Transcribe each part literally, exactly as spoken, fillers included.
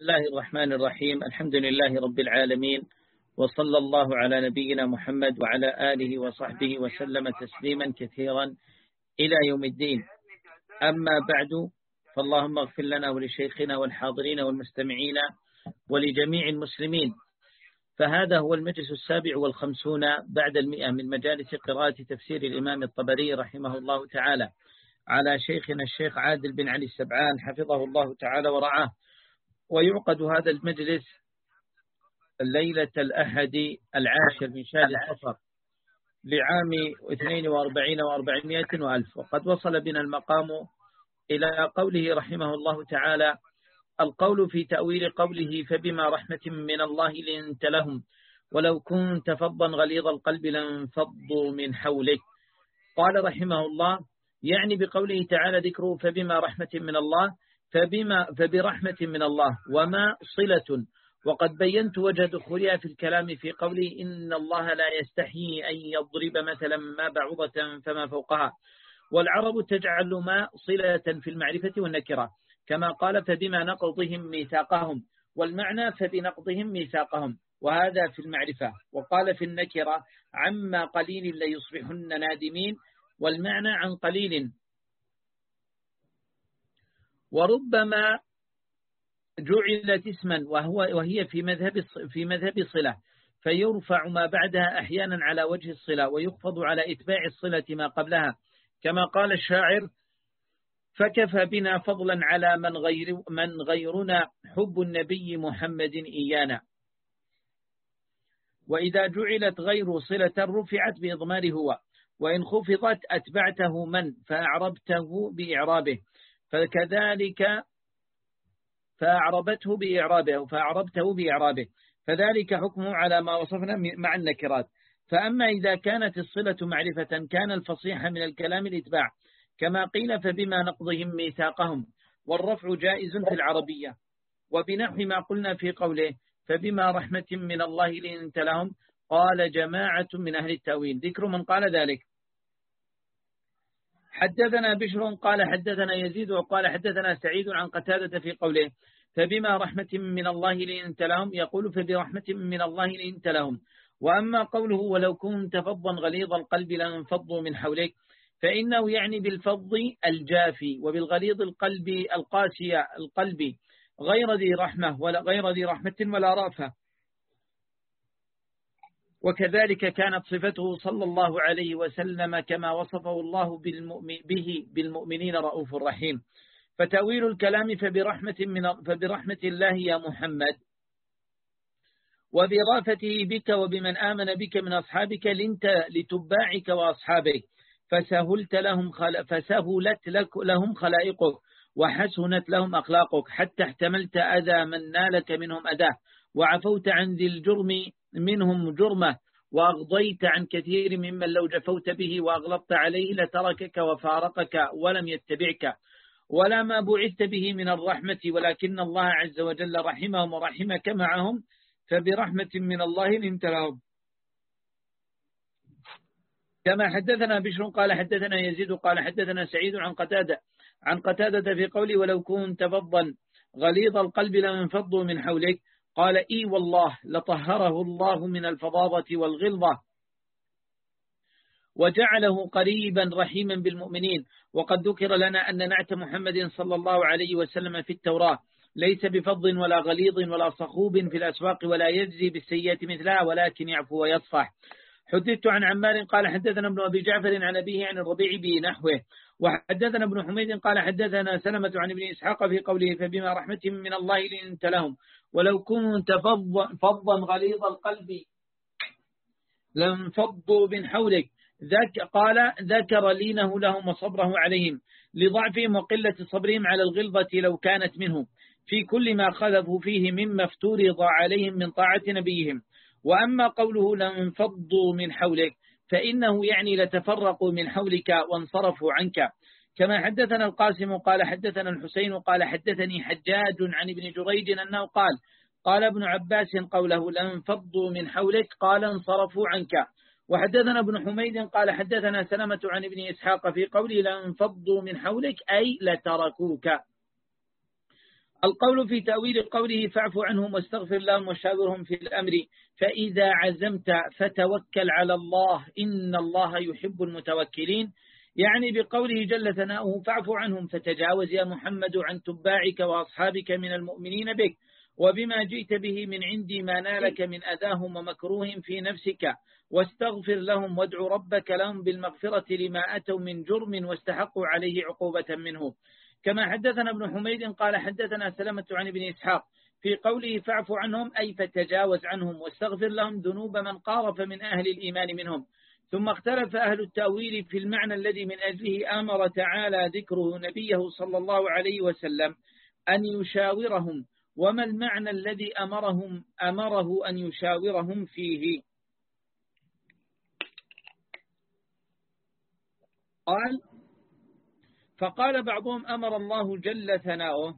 الله الرحمن الرحيم. الحمد لله رب العالمين، وصلى الله على نبينا محمد وعلى آله وصحبه وسلم تسليما كثيرا إلى يوم الدين. أما بعد، فاللهم اغفر لنا ولشيخنا والحاضرين والمستمعين ولجميع المسلمين. فهذا هو المجلس السابع والخمسون بعد المئة من مجالس قراءة تفسير الإمام الطبري رحمه الله تعالى على شيخنا الشيخ عادل بن علي السبعان حفظه الله تعالى ورعاه. ويعقد هذا المجلس الليلة الأحد العاشر من شهر صفر لعام اثنين وأربعين وأربعمائة وألف. وقد وصل بنا المقام إلى قوله رحمه الله تعالى: القول في تأويل قوله فبما رحمة من الله لنت لهم ولو كنت فظا غليظ القلب لانفضوا من حولك. قال رحمه الله: يعني بقوله تعالى ذكره فبما رحمة من الله، فبما فبرحمة من الله وما صلة. وقد بينت وجه دخولها في الكلام في قوله إن الله لا يستحيي أن يضرب مثلا ما بعوضة فما فوقها. والعرب تجعل ما صلة في المعرفة والنكرة، كما قال فبما نقضهم ميثاقهم، والمعنى فبنقضهم ميثاقهم، وهذا في المعرفة. وقال في النكرة عما قليل ليصبحن نادمين، والمعنى عن قليل. وربما جعلت اسما وهو وهي في مذهب في مذهب صلة، فيرفع ما بعدها أحيانا على وجه الصلة، ويخفض على إتباع الصلة ما قبلها، كما قال الشاعر: فكفى بنا فضلا على من غير من غيرنا حب النبي محمد إيانا. وإذا جعلت غير صلة رفعت بإضمار هو، وإن خفضت أتبعته من فأعربته بإعرابه، فكذلك فأعربته بإعرابه فأعربته بإعرابه فذلك حكمه على ما وصفنا مع النكرات. فأما إذا كانت الصلة معرفة كان الفصيح من الكلام الإتباع، كما قيل فبما نقضهم ميثاقهم. والرفع جائز في العربية، وبنحو ما قلنا في قوله فبما رحمة من الله لنت لهم. قال جماعة من أهل التأويل. ذكر من قال ذلك: حدثنا بشر قال حدثنا يزيد وقال حدثنا سعيد عن قتادة في قوله فبما رحمة من الله لنت لهم، يقول فبرحمة من الله لنت لهم. وأما قوله ولو كنت فظا غليظ القلب لانفضوا من حولك، فإنه يعني بالفظ الجافي، وبالغليظ القلب القاسي القلب غير ذي رحمة ولا غير ذي رحمة ولا رأفة. وكذلك كانت صفته صلى الله عليه وسلم كما وصفه الله بالمؤمن به بالمؤمنين رؤوف رحيم. فتأويل الكلام فبرحمة, من فبرحمة الله يا محمد، وبرافته بك وبمن آمن بك من أصحابك لنت لتباعك وأصحابك، فسهلت لهم خل... فسهلت لك لهم خلائقك، وحسنت لهم أخلاقك، حتى احتملت أذى من نالك منهم أذاه، وعفوت عن ذي الجرم منهم جرمه، وأغضيت عن كثير ممن لو جفوت به وأغلطت عليه لتركك وفارقك ولم يتبعك، ولا ما بعثت به من الرحمة، ولكن الله عز وجل رحمهم ورحمك معهم، فبرحمة من الله لنت لهم. كما حدثنا بشر قال حدثنا يزيد قال حدثنا سعيد عن قتادة عن قتادة في قوله ولو كنت فظا غليظ القلب لانفضوا من حولك، قال إي والله لطهره الله من الفظاظة والغلظة وجعله قريبا رحيما بالمؤمنين. وقد ذكر لنا أن نعت محمد صلى الله عليه وسلم في التوراة ليس بفظ ولا غليظ ولا صخوب في الأسواق ولا يجزي بالسيئة مثلها ولكن يعفو ويصفح. حدثت عن عمار قال حدثنا ابن أبي جعفر عن أبيه عن الربيع بنحوه. وحدثنا ابن حميد قال حدثنا سلمة عن ابن إسحاق في قوله فبما رحمة من الله لنت لهم ولو كنت فظا غليظ القلب لانفضوا من حولك. ذاك قال ذكر لينه لهم وصبره عليهم لضعفهم وقلة صبرهم على الغلظة لو كانت منهم في كل ما خلفوا فيه مما افترض عليهم من طاعة نبيهم. وأما قوله لانفضوا من حولك فإنه يعني لتفرقوا من حولك وانصرفوا عنك. كما حدثنا القاسم قال حدثنا الحسين قال حدثني حجاج عن ابن جريج أنه قال قال ابن عباس قوله لانفضوا من حولك قال انصرفوا عنك. وحدثنا ابن حميد قال حدثنا سلمة عن ابن إسحاق في قوله لانفضوا من حولك أي لتركوك. القول في تأويل قوله فاعف عنهم واستغفر لهم وشاورهم في الأمر، فإذا عزمت فتوكل على الله إن الله يحب المتوكلين، يعني بقوله جل ثناؤه فاعف عنهم، فتجاوز يا محمد عن تباعك وأصحابك من المؤمنين بك وبما جئت به من عندي ما نالك من أذاهم ومكروه في نفسك، واستغفر لهم وادع ربك لهم بالمغفرة لما أتوا من جرم واستحقوا عليه عقوبة منه. كما حدثنا ابن حميد قال حدثنا سلمة عن ابن إسحاق في قوله فاعف عنهم أي فتجاوز عنهم واستغفر لهم ذنوب من قارف من أهل الإيمان منهم. ثم اختلف أهل التأويل في المعنى الذي من أجله أمر تعالى ذكره نبيه صلى الله عليه وسلم أن يشاورهم، وما المعنى الذي أمرهم أمره أن يشاورهم فيه؟ قال فقال بعضهم أمر الله جل ثناؤه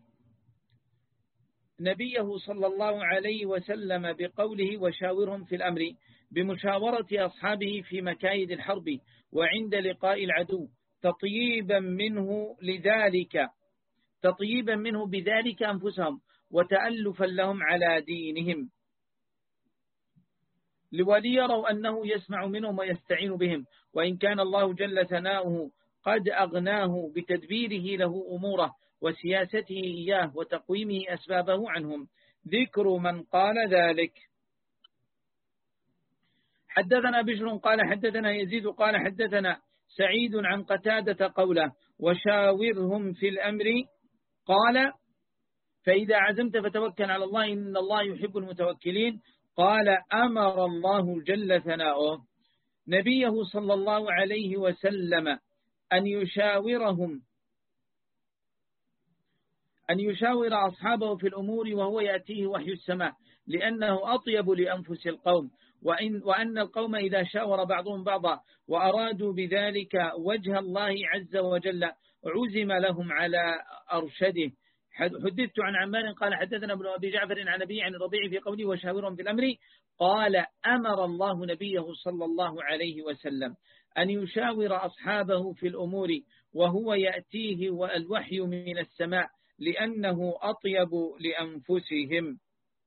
نبيه صلى الله عليه وسلم بقوله وشاورهم في الأمر بمشاورة أصحابه في مكايد الحرب وعند لقاء العدو تطييبا منه لذلك تطييبا منه بذلك أنفسهم وتألفا لهم على دينهم، وليروا أنه يسمع منهم ويستعين بهم، وإن كان الله جل ثناؤه قد أغناه بتدبيره له أموره وسياسته إياه وتقويمه أسبابه عنهم. ذكر من قال ذلك. حدثنا بشر قال حدثنا يزيد قال حدثنا سعيد عن قتادة قوله وشاورهم في الأمر قال فإذا عزمت فتوكل على الله إن الله يحب المتوكلين. قال أمر الله جل ثناؤه نبيه صلى الله عليه وسلم أن يشاورهم أن يشاور أصحابه في الأمور وهو يأتيه وحي السماء، لأنه أطيب لأنفس القوم، وإن وأن القوم إذا شاور بعضهم بعضا وأرادوا بذلك وجه الله عز وجل عزم لهم على أرشده. حدثت عن عمار قال حدثنا ابن أبي جعفر عن أبي عن الربيع في قوله وشاورهم في الأمر قال أمر الله نبيه صلى الله عليه وسلم أن يشاور أصحابه في الأمور وهو يأتيه والوحي من السماء، لأنه أطيب لأنفسهم.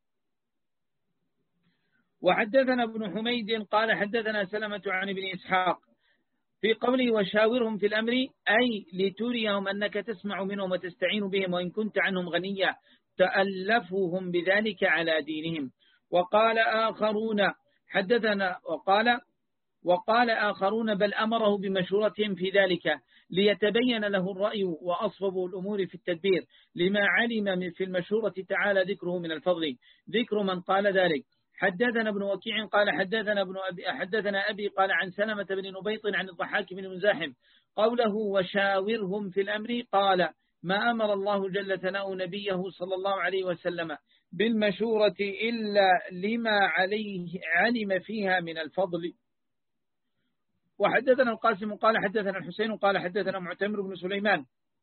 وحدثنا ابن حميد قال حدثنا سلمة عن ابن إسحاق في قوله وشاورهم في الأمر أي لتريهم أنك تسمع منهم وتستعين بهم، وإن كنت عنهم غنيا تألفهم بذلك على دينهم. وقال آخرون حدثنا وقال وقال آخرون بل أمره بمشورتهم في ذلك ليتبين له الرأي وأصوب الأمور في التدبير، لما علم في المشورة تعالى ذكره من الفضل. ذكر من قال ذلك. حدثنا ابن وكيع قال حدثنا ابن أبي حدثنا أبي قال عن سلمة بن نبيط عن الضحاك بن مزاحم قوله وشاورهم في الأمر قال ما أمر الله جل ثناؤه نبيه صلى الله عليه وسلم بالمشورة إلا لما عليه علم فيها من الفضل. وحدثنا القاسم قال حدثنا الحسين قال حدثنا معتمر بن سليمان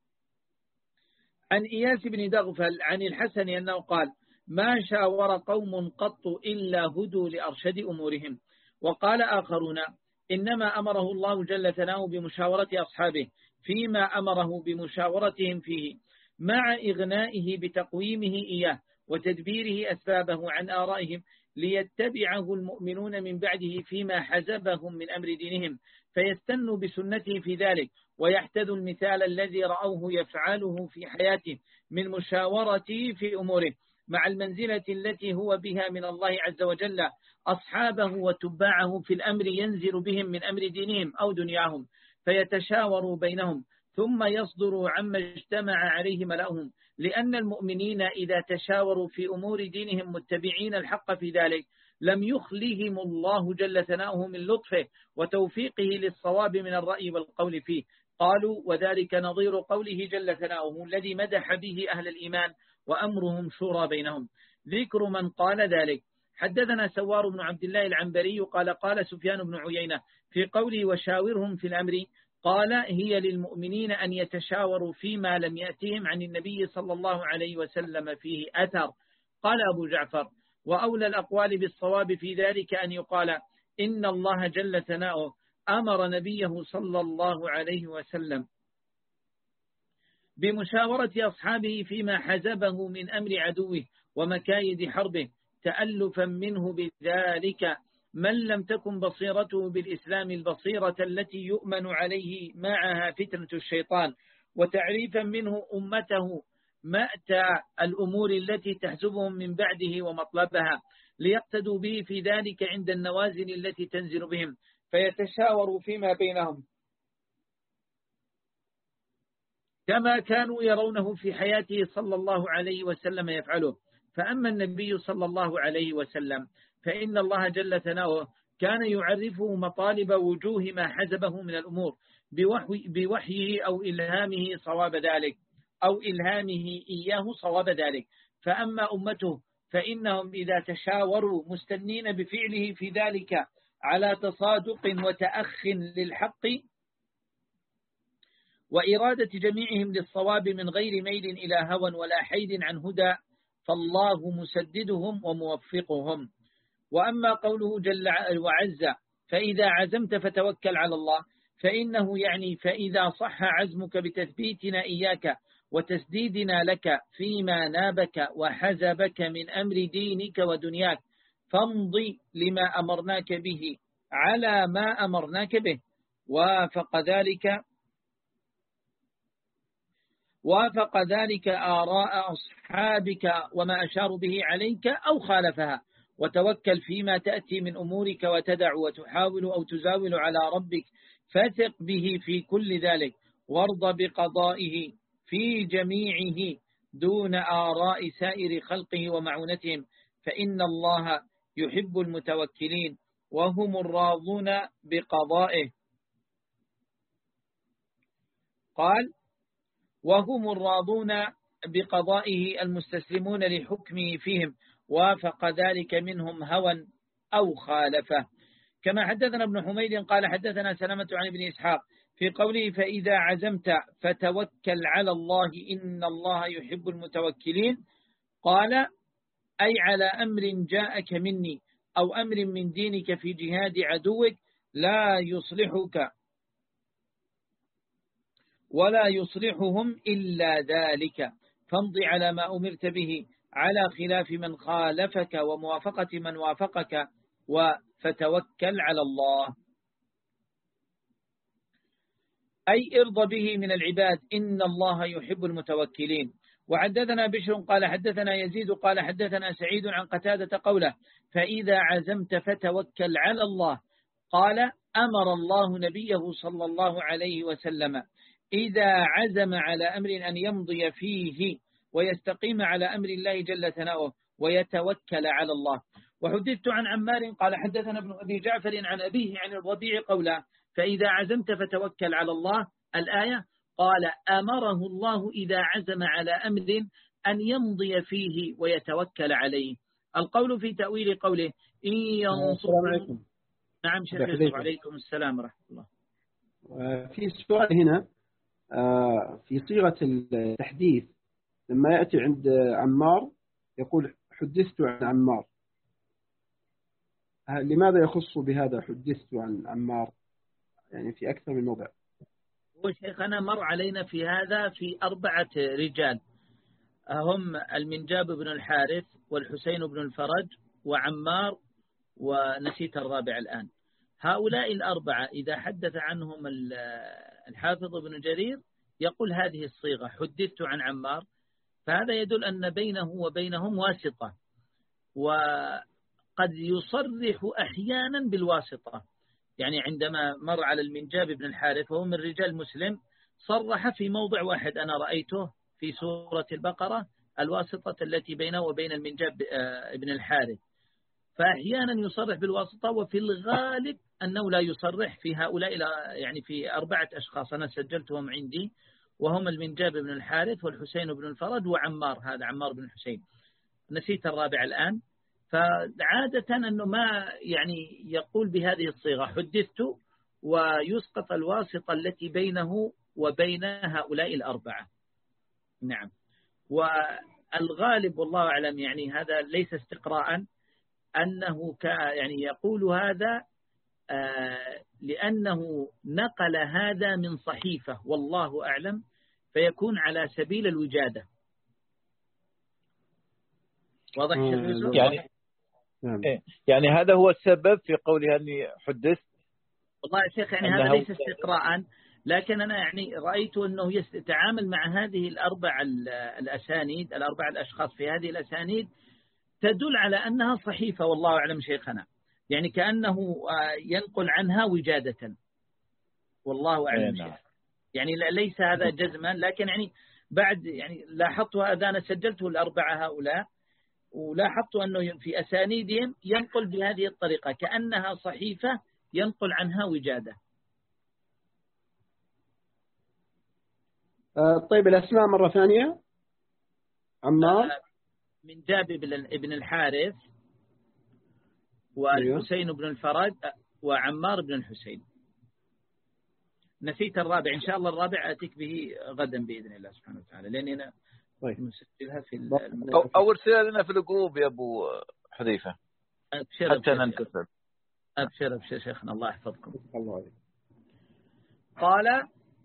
عن إياس بن دغفل عن الحسن أنه قال ما شاور قوم قط إلا هدوا لأرشد أمورهم. وقال آخرون إنما أمره الله جل ثناؤه بمشاورة أصحابه فيما أمره بمشاورتهم فيه، مع إغنائه بتقويمه إياه وتدبيره أسبابه عن آرائهم، ليتبعه المؤمنون من بعده فيما حزبهم من أمر دينهم، فيستنوا بسنته في ذلك ويحتذوا المثال الذي رأوه يفعله في حياته من مشاورته في أموره، مع المنزلة التي هو بها من الله عز وجل أصحابه وتباعه في الأمر ينزل بهم من أمر دينهم أو دنياهم، فيتشاوروا بينهم ثم يصدروا عما اجتمع عليه ملأهم، لأن المؤمنين إذا تشاوروا في أمور دينهم متبعين الحق في ذلك لم يخلهم الله جل ثناؤه من لطفه وتوفيقه للصواب من الرأي والقول فيه. قالوا وذلك نظير قوله جل ثناؤه الذي مدح به أهل الإيمان وأمرهم شورى بينهم. ذكر من قال ذلك. حدثنا سوار بن عبد الله العنبري قال قال سفيان بن عيينة في قوله وشاورهم في الأمر قال هي للمؤمنين أن يتشاوروا فيما لم يأتهم عن النبي صلى الله عليه وسلم فيه أثر. قال أبو جعفر وأولى الأقوال بالصواب في ذلك أن يقال إن الله جل ثناؤه أمر نبيه صلى الله عليه وسلم بمشاورة أصحابه فيما حزبه من أمر عدوه ومكايد حربه تألفا منه بذلك من لم تكن بصيرته بالإسلام البصيرة التي يؤمن عليه معها فتنة الشيطان، وتعريفا منه أمته مأتى الأمور التي تحزبهم من بعده ومطلبها، ليقتدوا به في ذلك عند النوازل التي تنزل بهم، فيتشاوروا فيما بينهم كما كانوا يرونه في حياته صلى الله عليه وسلم يفعله. فأما النبي صلى الله عليه وسلم فإن الله جل ثناؤه كان يعرفه مطالب وجوه ما حزبه من الأمور بوحي بوحيه أو إلهامه صواب ذلك أو إلهامه إياه صواب ذلك. فأما أمته فإنهم إذا تشاوروا مستنين بفعله في ذلك على تصادق وتأخ للحق وإرادة جميعهم للصواب من غير ميل إلى هوى ولا حيد عن هدى، فالله مسددهم وموفقهم. وأما قوله جل وعز فإذا عزمت فتوكل على الله، فإنه يعني فإذا صح عزمك بتثبيتنا إياك وتسديدنا لك فيما نابك وحزبك من أمر دينك ودنياك، فامضي لما أمرناك به على ما أمرناك به. وافق ذلك وافق ذلك آراء أصحابك وما أشاروا به عليك أو خالفها، وتوكل فيما تأتي من أمورك وتدع وتحاول أو تزاول على ربك، فثق به في كل ذلك، وارض بقضائه في جميعه دون آراء سائر خلقه ومعونتهم، فإن الله يحب المتوكلين وهم الراضون بقضائه. قال وهم الراضون بقضائه المستسلمون لحكمه فيهم، وافق ذلك منهم هوى أو خالفه. كما حدثنا ابن حميد قال حدثنا سلمة عن ابن إسحاق في قوله فإذا عزمت فتوكل على الله إن الله يحب المتوكلين، قال أي على أمر جاءك مني أو أمر من دينك في جهاد عدوك لا يصلحك ولا يصلحهم إلا ذلك، فامض على ما أمرت به على خلاف من خالفك وموافقة من وافقك وفتوكل على الله، أي ارض به من العباد إن الله يحب المتوكلين. وحدثنا بشر قال حدثنا يزيد قال حدثنا سعيد عن قتادة قوله فإذا عزمت فتوكل على الله، قال أمر الله نبيه صلى الله عليه وسلم إذا عزم على أمر أن يمضي فيه ويستقيم على أمر الله جل ثناؤه ويتوكل على الله. وحدثت عن عمار قال حدثنا ابن أبي جعفر عن أبيه عن الربيع قوله فإذا عزمت فتوكل على الله الآية، قال أمره الله إذا عزم على أمر أن يمضي فيه ويتوكل عليه. القول في تأويل قوله إن ينصركم. نعم شيخ عليكم السلام ورحمة الله. في سؤال هنا في صيغة التحديث لما يأتي عند عمار يقول حدثت عن عمار، لماذا يخص بهذا حدثت عن عمار يعني في أكثر من موضع؟ هو شيخنا مر علينا في هذا في أربعة رجال هم المنجاب بن الحارث والحسين بن الفرج وعمار ونسيت الرابع الآن. هؤلاء الأربعة إذا حدث عنهم الحافظ بن جرير يقول هذه الصيغة حدثت عن عمار، فهذا يدل أن بينه وبينهم واسطة، وقد يصرح أحيانا بالواسطة. يعني عندما مر على المنجاب بن الحارث وهو من رجال مسلم صرح في موضع واحد أنا رأيته في سورة البقرة الواسطة التي بينه وبين المنجاب بن الحارث، فأحيانا يصرح بالواسطة، وفي الغالب أنه لا يصرح في هؤلاء، يعني في أربعة أشخاص أنا سجلتهم عندي وهم المنجاب بن الحارث والحسين بن الفرج وعمار، هذا عمار بن الحسين، نسيت الرابع الآن. فعادة أنه ما يعني يقول بهذه الصيغة حدثت ويسقط الواسطة التي بينه وبين هؤلاء الأربعة. نعم. والغالب والله أعلم يعني هذا ليس استقراء أنه يعني يقول هذا آه لأنه نقل هذا من صحيفة والله أعلم، فيكون على سبيل الوجادة. واضح شيخ يوسف؟ يعني يعني هذا هو السبب في قولها أني حدثت. والله يا شيخ يعني هذا ليس استقراء، لكن أنا يعني رأيت أنه يتعامل مع هذه الأربع الأسانيد، الأربع الأشخاص في هذه الأسانيد تدل على أنها صحيفة، والله أعلم شيخنا، يعني كأنه ينقل عنها وجادة، والله أعلم شيخ. يعني ليس هذا جزما، لكن يعني بعد يعني لاحظت هذا، أنا سجلته الأربعة هؤلاء، ولاحظت أنه في أسانيدهم ينقل بهذه الطريقة كأنها صحيفة ينقل عنها وجادة. طيب الأسماء مرة ثانية. عمار من جابر بن الحارث، والحسين بن الفرج، وعمار بن الحسين. نسيت الرابع، إن شاء الله الرابع أتيك به غدا بإذن الله سبحانه وتعالى، لأن أنا مسجلها في أو, أو ارسلها لنا في الجروب يا أبو حذيفة أبشر حتى ننتصر. أبشر أبشر شيخنا، الله يحفظكم. الله عليك. قال: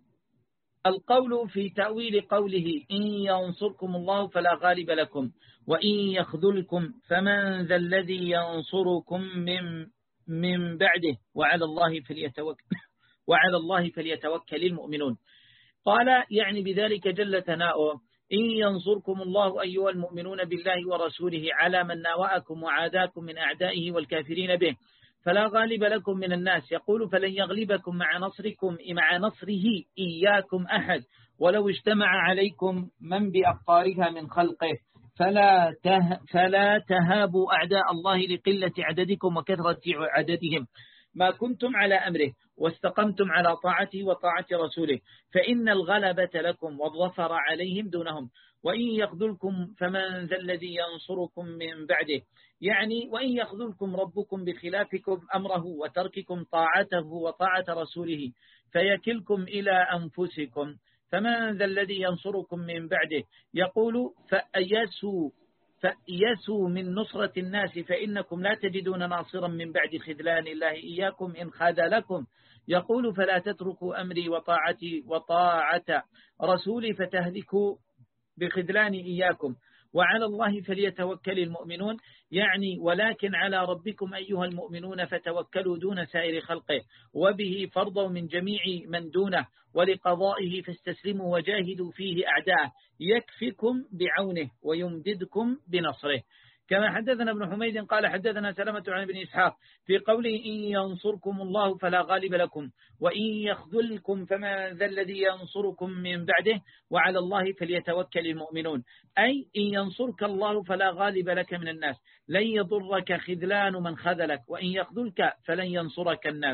القول في تأويل قوله إن ينصركم الله فلا غالب لكم وإن يخذلكم فمن ذا الذي ينصركم من من بعده وعلى الله فليتوكل وعلى الله فليتوكل المؤمنون. قال يعني بذلك جل ثناؤه: إن ينصركم الله أيها المؤمنون بالله ورسوله على من ناوأكم وعاداكم من أعدائه والكافرين به فلا غالب لكم من الناس. يقول: فلن يغلبكم مع نصركم مع نصره إياكم أحد ولو اجتمع عليكم من بأقطارها من خلقه فلا ته فلا تهابوا أعداء الله لقلة عددكم وكثرة عددهم ما كنتم على أمره واستقمتم على طاعته وطاعة رسوله فإن الغلبة لكم والظفر عليهم دونهم وإن يخذلكم فمن ذا الذي ينصركم من بعده. يعني وإن يخذلكم ربكم بخلافكم أمره وترككم طاعته وطاعة رسوله فيكلكم إلى أنفسكم فمن ذا الذي ينصركم من بعده. يقول: فأيسوا فأيسوا من نصرة الناس فإنكم لا تجدون ناصرا من بعد خذلان الله إياكم إن خذلكم. يقول: فلا تتركوا أمري وطاعتي وطاعة رسولي فتهلكوا بخذلان إياكم وعلى الله فليتوكل المؤمنون. يعني ولكن على ربكم أيها المؤمنون فتوكلوا دون سائر خلقه وبه فرضوا من جميع من دونه ولقضائه فاستسلموا وجاهدوا فيه أعداءه يكفكم بعونه ويمددكم بنصره. كما حدثنا ابن حميد قال حدثنا سلمة عن ابن إسحاق في قوله: إن ينصركم الله فلا غالب لكم وإن يخذلكم فما ذا الذي ينصركم من بعده وعلى الله فليتوكل المؤمنون. أي إن ينصرك الله فلا غالب لك من الناس، لن يضرك خذلان من خذلك، وإن يخذلك فلن ينصرك الناس.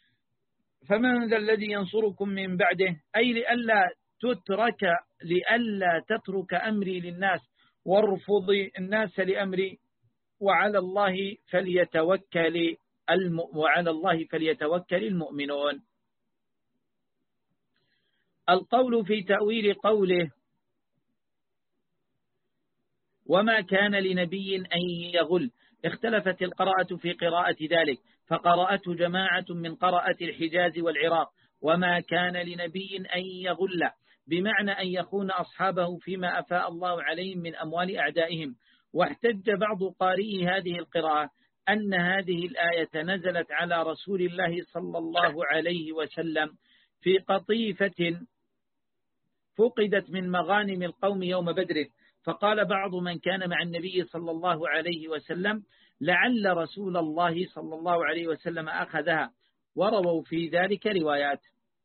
فمن ذا الذي ينصركم من بعده، أي لئلا تترك لئلا تترك أمري للناس وارفض الناس لأمري وعلى الله فليتوكل الم... وعلى الله فليتوكل المؤمنون. القول في تأويل قوله: وما كان لنبي أن يغل. اختلفت القراءة في قراءة ذلك، فقرأته جماعة من قراءة الحجاز والعراق: وما كان لنبي أن يغل، بمعنى أن يخون أصحابه فيما أفاء الله عليهم من أموال أعدائهم. واحتج بعض قارئي هذه القراءة أن هذه الآية نزلت على رسول الله صلى الله عليه وسلم في قطيفة فقدت من مغانم القوم يوم بدر، فقال بعض من كان مع النبي صلى الله عليه وسلم: لعل رسول الله صلى الله عليه وسلم أخذها، ورووا في ذلك روايات.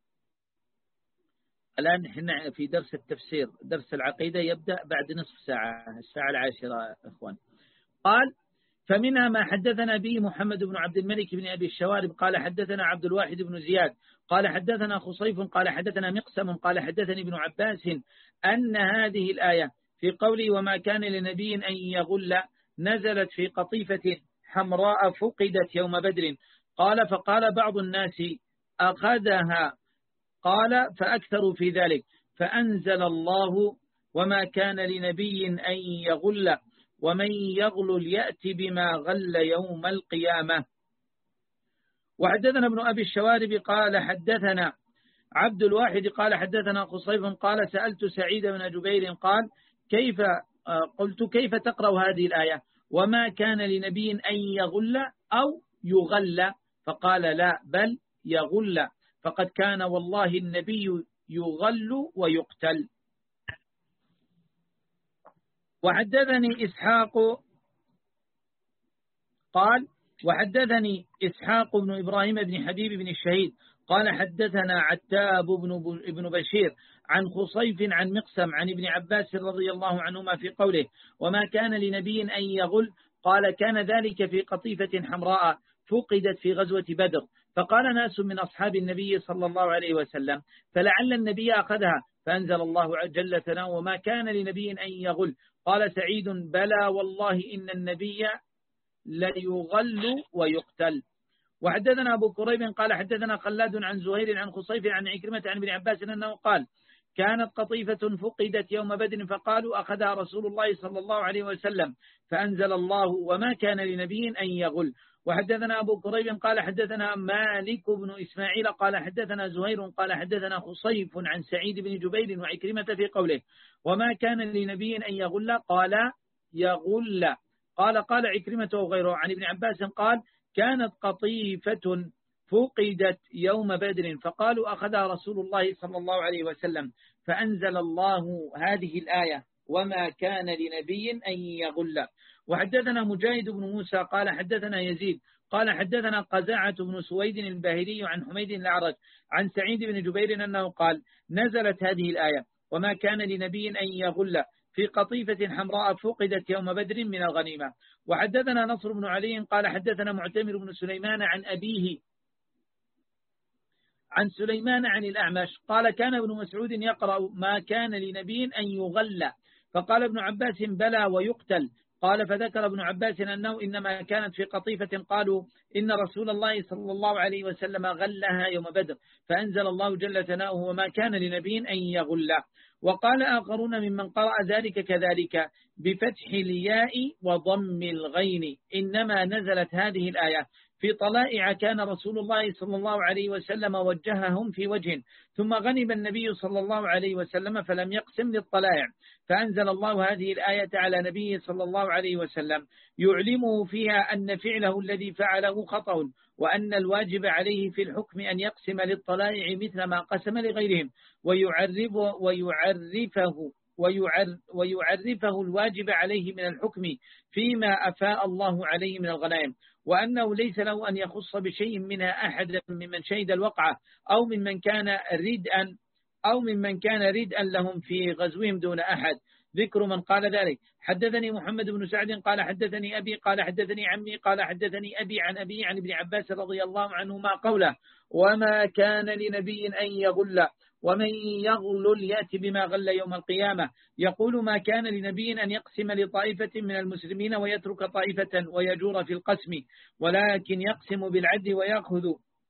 الآن نحن في درس التفسير، درس العقيدة يبدأ بعد نصف ساعة، الساعة العاشرة أخوان. قال: فمنها ما حدثنا به محمد بن عبد الملك بن أبي الشوارب قال حدثنا عبد الواحد بن زياد قال حدثنا خصيف قال حدثنا مقسم قال حدثني ابن عباس أن هذه الآية في قوله: وما كان لنبي أن يغل، نزلت في قطيفة حمراء فقدت يوم بدر. قال: فقال بعض الناس: أخذها. قال: فأكثروا في ذلك، فأنزل الله: وما كان لنبي أن يغل ومن يغل يأتي بما غل يوم القيامة. وحدثنا ابن أبي الشوارب قال حدثنا عبد الواحد قال حدثنا قصيف قال سألت سعيد بن جبير قال كيف قلت كيف تقرأ هذه الآية وما كان لنبي أن يغل أو يغل فقال لا بل يغل فقد كان والله النبي يغل ويقتل. وحدثني إسحاق قال وحدثني إسحاق بن إبراهيم بن حبيب بن الشهيد قال حدثنا عتاب بن بشير عن خصيف عن مقسم عن ابن عباس رضي الله عنهما في قوله وما كان لنبي أن يغل قال كان ذلك في قطيفة حمراء فقدت في غزوة بدر فقال ناس من أصحاب النبي صلى الله عليه وسلم فلعل النبي أخذها فأنزل الله جل ثناؤه وما كان لنبي أن يغل قال سعيد بلى والله إن النبي ليغل ويقتل. وحدثنا أبو كريب قال حدثنا خلاد عن زهير عن خصيف عن عكرمة عن ابن عباس أنه قال كانت قطيفة فقدت يوم بدر فقالوا أخذها رسول الله صلى الله عليه وسلم فأنزل الله وما كان لنبي أن يغل. وحدثنا أبو كريب قال حدثنا مالك بن إسماعيل قال حدثنا زهير قال حدثنا خصيف عن سعيد بن جبير وعكرمة في قوله وما كان لنبي أن يغل قال يغل قال قال عكرمة وغيره عن ابن عباس قال كانت قطيفة فقدت يوم بدر فقالوا أخذها رسول الله صلى الله عليه وسلم فأنزل الله هذه الآية وما كان لنبي أن يغل. وحدثنا مجاهد بن موسى قال حدثنا يزيد قال حدثنا قزاعة بن سويد الباهلي عن حميد الأعرج عن سعيد بن جبير أنه قال نزلت هذه الآية وما كان لنبي أن يغل في قطيفة حمراء فقدت يوم بدر من الغنيمة. وحدثنا نصر بن علي قال حدثنا معتمر بن سليمان عن أبيه عن سليمان عن الأعمش قال كان ابن مسعود يقرأ ما كان لنبي أن يغل فقال ابن عباس بلى ويقتل قال فذكر ابن عباس أنه إنما كانت في قطيفة قالوا إن رسول الله صلى الله عليه وسلم غلها يوم بدر فأنزل الله جل ثناؤه وما كان لنبي أن يغل. وقال آخرون ممن قرأ ذلك كذلك بفتح الياء وضم الغين إنما نزلت هذه الآية في طلائع كان رسول الله صلى الله عليه وسلم وجههم في وجه ثم غنم النبي صلى الله عليه وسلم فلم يقسم للطلائع فأنزل الله هذه الآية على نبيه صلى الله عليه وسلم يعلمه فيها أن فعله الذي فعله خطأ وأن الواجب عليه في الحكم أن يقسم للطلائع مثل ما قسم لغيرهم ويعرف ويعرفه ويعرف ويعرفه الواجب عليه من الحكم فيما أفاء الله عليه من الغنائم وأنه ليس له أن يخص بشيء منها أحد ممن شهد الوقعة أو ممن كان ردءا أو ممن كان ردءا لهم في غزوهم دون أحد. ذكر من قال ذلك حدثني محمد بن سعد قال حدثني أبي قال حدثني عمي قال حدثني أبي عن أبي عن ابن عباس رضي الله عنهما قوله وما كان لنبي أن يغل ومن يغل يأتي بما غل يوم القيامة يقول ما كان لنبي أن يقسم لطائفة من المسلمين ويترك طائفة ويجور في القسم ولكن يقسم بالعدل ويأخذ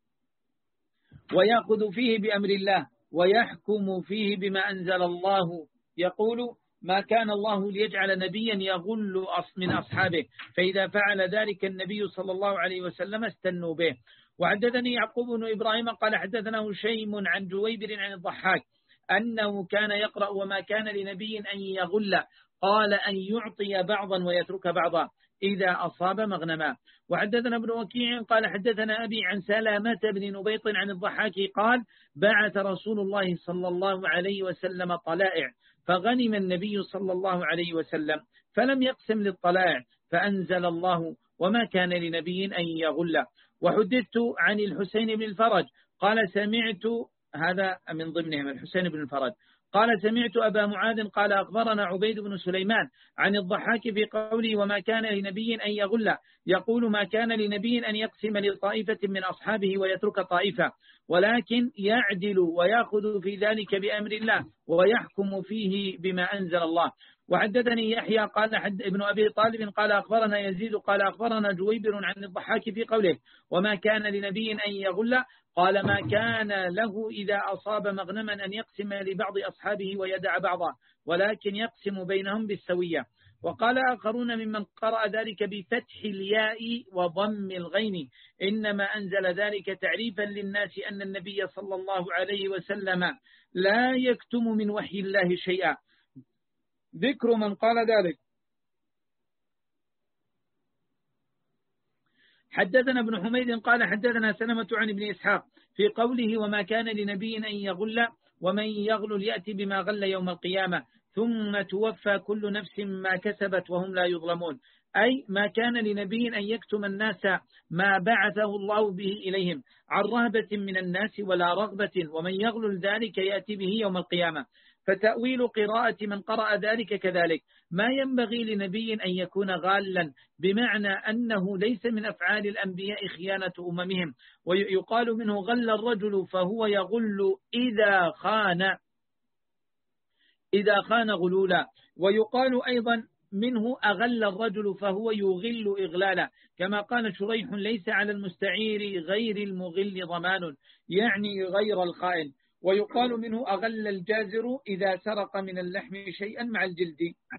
ويأخذ فيه بأمر الله ويحكم فيه بما أنزل الله يقول ما كان الله ليجعل نبيا يغل من أصحابه فإذا فعل ذلك النبي صلى الله عليه وسلم استنوا به. وحدثني يعقوب بن إبراهيم قال حدثنا هشيم عن جويبر عن الضحاك أنه كان يقرأ وما كان لنبي أن يغل قال أن يعطي بعضا ويترك بعضا إذا أصاب مغنما. وحدثنا ابن وكيع قال حدثنا أبي عن سلامة بن نبيط عن الضحاك قال بعث رسول الله صلى الله عليه وسلم طلائع فغنم النبي صلى الله عليه وسلم فلم يقسم للطلائع فأنزل الله وما كان لنبي أن يغل. وحدثت عن الحسين بن الفرج قال سمعت هذا من ضمنهم الحسين بن الفرج قال سمعت أبا معاذ قال أخبرنا عبيد بن سليمان عن الضحاك في قوله وما كان لنبي أن يغل يقول ما كان لنبي أن يقسم لطائفة من أصحابه ويترك طائفة ولكن يعدل ويأخذ في ذلك بأمر الله ويحكم فيه بما أنزل الله. وحدثني يحيى قال حد ابن أبي طالب قال أخبرنا يزيد قال أخبرنا جويبر عن الضحاك في قوله وما كان لنبي أن يغل قال ما كان له إذا أصاب مغنما أن يقسم لبعض أصحابه ويدع بعضا ولكن يقسم بينهم بالسوية. وقال آخرون ممن قرأ ذلك بفتح الياء وضم الغين إنما أنزل ذلك تعريفا للناس أن النبي صلى الله عليه وسلم لا يكتم من وحي الله شيئا. ذكر من قال ذلك: حدثنا ابن حميد قال حدثنا سلمة عن ابن إسحاق في قوله: وما كان لنبي أن يغل ومن يغل يأتي بما غل يوم القيامة ثم توفى كل نفس ما كسبت وهم لا يظلمون، أي ما كان لنبي أن يكتم الناس ما بعثه الله به إليهم عن رهبة من الناس ولا رغبة، ومن يغل ذلك يأتي به يوم القيامة. فتأويل قراءة من قرأ ذلك كذلك: ما ينبغي لنبي أن يكون غالا، بمعنى أنه ليس من أفعال الأنبياء خيانة أممهم، ويقال منه غل الرجل فهو يغل إذا خان إذا خان غلولا، ويقال أيضا منه أغل الرجل فهو يغل إغلالا، كما قال شريح: ليس على المستعير غير المغل ضمان، يعني غير الخائن. ويقال منه أغل الجازر إذا سرق من اللحم شيئا مع الجلد.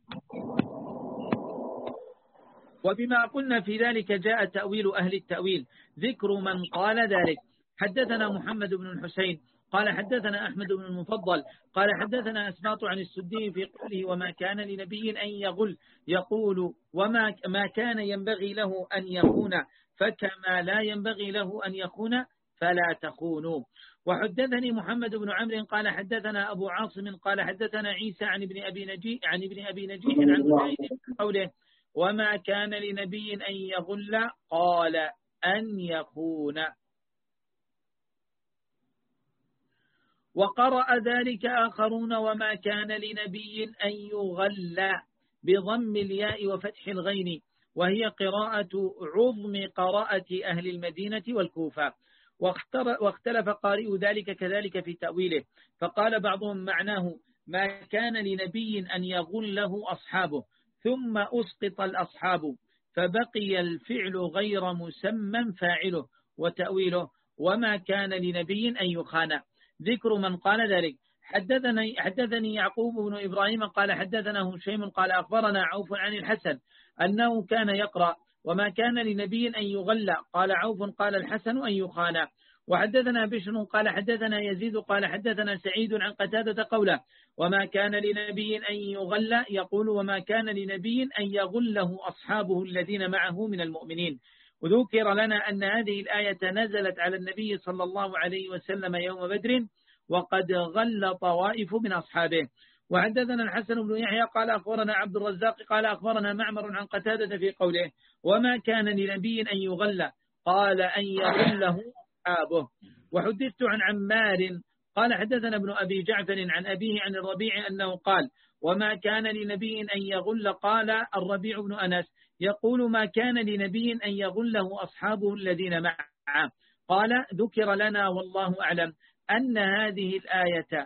وبما قلنا في ذلك جاء تأويل أهل التأويل. ذكر من قال ذلك: حدثنا محمد بن الحسين قال حدثنا أحمد بن المفضل قال حدثنا أسباط عن السدي في قوله: وما كان لنبي أن يغل، يقول: وما ما كان ينبغي له أن يخون، فكما لا ينبغي له أن يخون فلا تخونوا. وحدثني محمد بن عمرو قال حدثنا أبو عاصم قال حدثنا عيسى عن ابن أبي نجيح عن ابن أبي نجيح عن مجاهد قوله: وما كان لنبي أن يغل قال أن يخون. وقرأ ذلك آخرون: وما كان لنبي أن يغل بضم الياء وفتح الغين، وهي قراءة عظم قراءة أهل المدينة والكوفة. واختلف قارئ ذلك كذلك في تأويله، فقال بعضهم معناه: ما كان لنبي أن يغله أصحابه ثم أسقط الأصحاب فبقي الفعل غير مسمى فاعله. وتأويله: وما كان لنبي أن يخان. ذكر من قال ذلك: حدثني, حدثني يعقوب بن إبراهيم قال حدثنا هشيم قال أخبرنا عوف عن الحسن أنه كان يقرأ: وما كان لنبي أن يغلى، قال عوف قال الحسن أن يخان. وحدثنا بشر قال حدثنا يزيد قال حدثنا سعيد عن قتادة قوله: وما كان لنبي أن يغلى، يقول: وما كان لنبي أن يغله أصحابه الذين معه من المؤمنين. وذكر لنا أن هذه الآية نزلت على النبي صلى الله عليه وسلم يوم بدر، وقد غل طوائف من أصحابه. وحدثنا الحسن بن يحيى قال أخبرنا عبد الرزاق قال أخبرنا معمر عن قتادة في قوله: وما كان لنبي أن يغل، قال أن يغله أصحابه. وحدثت عن عمار قال حدثنا ابن أبي جعفر عن أبيه عن الربيع أنه قال: وما كان لنبي أن يغل، قال الربيع بن أنس يقول: ما كان لنبي أن يغله أصحابه الذين معه. قال: ذكر لنا والله أعلم أن هذه الآية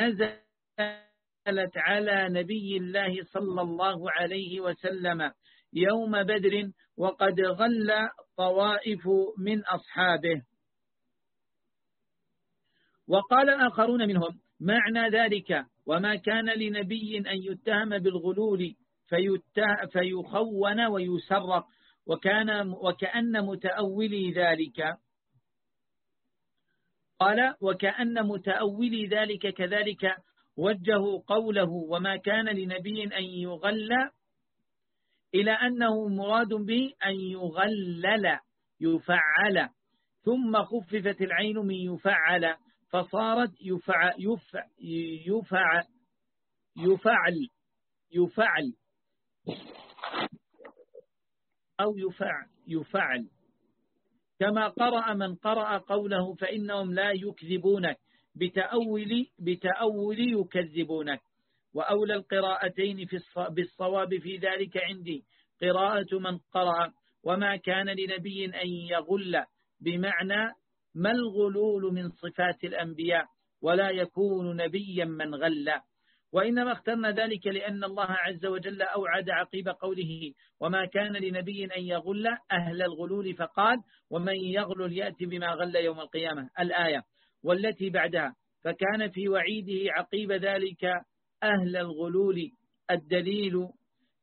نزلت على نبي الله صلى الله عليه وسلم يوم بدر، وقد غل طوائف من أصحابه. وقال آخرون منهم: معنى ذلك: وما كان لنبي أن يتهم بالغلول فيخون ويسرق، وكان وكأن متأولي ذلك قال وكأن متأولي ذلك كذلك وجهوا قوله: وما كان لنبي أن يغل، إلى أنه مراد به أن يغلل يفعل، ثم خففت العين من يفعل فصارت يفع يفع يفع يفعل يفعل أو يفعل يفعل كما قرأ من قرأ قوله: فإنهم لا يكذبونك بتأول بتأول يكذبونك. وأولى القراءتين في بالصواب في ذلك عندي قراءة من قرأ: وما كان لنبي أن يغل، بمعنى ما الغلول من صفات الأنبياء، ولا يكون نبيا من غل. وإنما اخترنا ذلك لأن الله عز وجل أوعد عقيب قوله: وما كان لنبي أن يغل أهل الغلول، فقال: ومن يغلل يأتي بما غل يوم القيامة، الآية والتي بعدها، فكان في وعيده عقيب ذلك أهل الغلول. الدليل: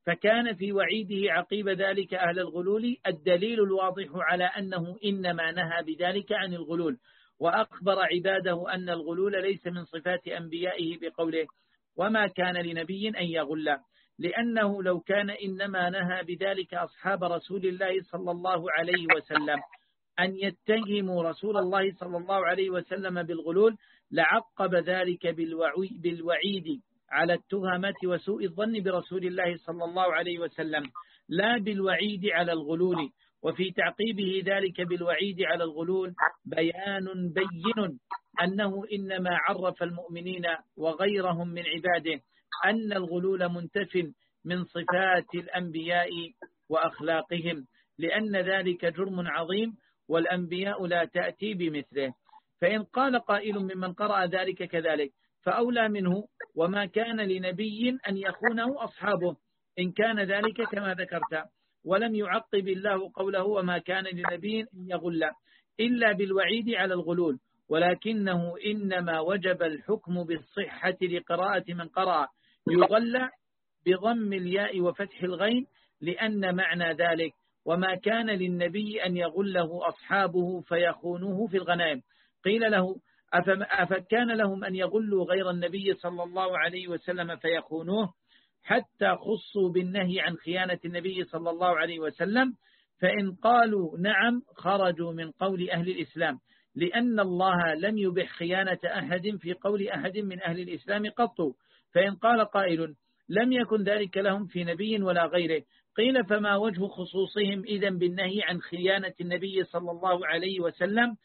فكان في وعيده عقيب ذلك أهل الغلول الدليل الواضح على أنه إنما نهى بذلك عن الغلول، وأخبر عباده أن الغلول ليس من صفات أنبيائه بقوله وما كان لنبي أن يغل، لأنه لو كان إنما نهى بذلك أصحاب رسول الله صلى الله عليه وسلم أن يتهموا رسول الله صلى الله عليه وسلم بالغلول لعقب ذلك بالوعيد على التهمة وسوء الظن برسول الله صلى الله عليه وسلم، لا بالوعيد على الغلول. وفي تعقيبه ذلك بالوعيد على الغلول بيان بين أنه إنما عرف المؤمنين وغيرهم من عباده أن الغلول منتف من صفات الأنبياء وأخلاقهم، لأن ذلك جرم عظيم والأنبياء لا تأتي بمثله. فإن قال قائل ممن قرأ ذلك كذلك فأولى منه وما كان لنبي أن يخونه أصحابه إن كان ذلك كما ذكرت، ولم يعقب الله قوله وما كان لنبي أن يغل إلا بالوعيد على الغلول، ولكنه إنما وجب الحكم بالصحة لقراءة من قرأ يغل بضم الياء وفتح الغين، لأن معنى ذلك وما كان للنبي أن يغله أصحابه فيخونوه في الغنائم. قيل له أفكان لهم أن يغلوا غير النبي صلى الله عليه وسلم فيخونوه حتى خصوا بالنهي عن خيانة النبي صلى الله عليه وسلم؟ فإن قالوا نعم خرجوا من قول أهل الإسلام، لأن الله لم يبح خيانة أحد في قول أحد من أهل الإسلام قط. فإن قال قائل لم يكن ذلك لهم في نبي ولا غيره، قيل فما وجه خصوصهم إذن بالنهي عن خيانة النبي صلى الله عليه وسلم؟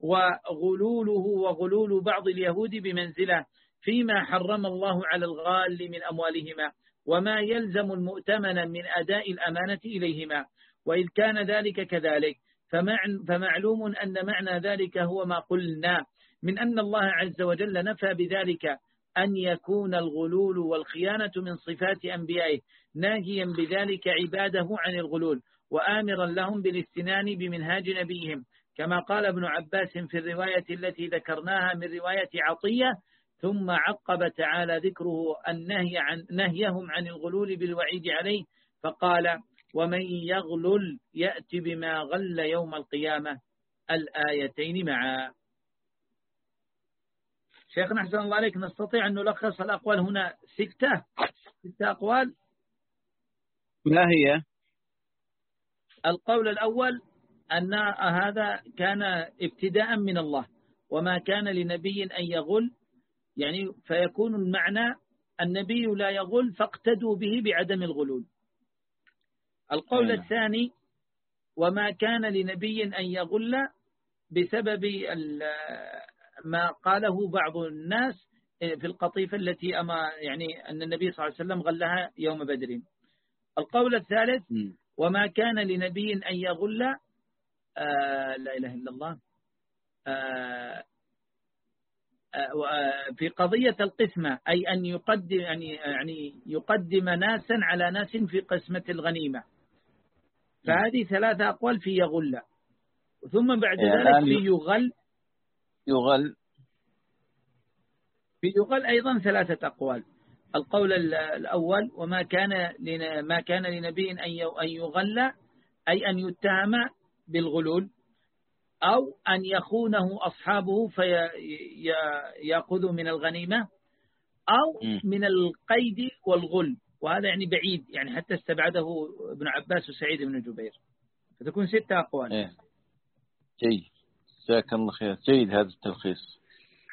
وغلوله وغلول بعض اليهود بمنزله فيما حرم الله على الغال من أموالهما، وما يلزم المؤتمن من أداء الأمانة إليهما. وإذ كان ذلك كذلك فمعلوم أن معنى ذلك هو ما قلنا من أن الله عز وجل نفى بذلك أن يكون الغلول والخيانة من صفات أنبيائه، ناهيا بذلك عباده عن الغلول وآمرا لهم بالاستنان بمنهاج نبيهم، كما قال ابن عباس في الرواية التي ذكرناها من رواية عطية. ثم عقب تعالى ذكره النهي عن نهيهم عن الغلول بالوعيد عليه فقال ومن يغلل يأتي بما غل يوم القيامة، الآيتين معا. شيخنا أحسن الله عليك، نستطيع أن نلخص الأقوال هنا ستة ستة أقوال. ما هي؟ القول الأول أن هذا كان ابتداء من الله، وما كان لنبي أن يغل، يعني فيكون المعنى النبي لا يغل فاقتدوا به بعدم الغلول. القول أينا. الثاني وما كان لنبي أن يغل بسبب ما قاله بعض الناس في القطيفة التي أما يعني أن النبي صلى الله عليه وسلم غلها يوم بدر. القول الثالث م. وما كان لنبي أن يغل آه لا إله إلا الله آه آه في قضية القسمة، أي أن يقدم يعني يعني يقدم ناسا على ناس في قسمة الغنيمة. فهذه ثلاثة أقوال في يغل، ثم بعد ذلك في يغل يغل في يغل أيضا ثلاثة أقوال. القول الأول وما كان ما كان لنبي أن يغل أي أن يتهم بالغلول أو أن يخونه أصحابه فيأخذوا من الغنيمة أو من القيد والغل، وهذا يعني بعيد، يعني حتى استبعده ابن عباس وسعيد بن جبير، فتكون ستة أقوال. إيه. جيد، جزاك الله خير، جيد هذا التلخيص.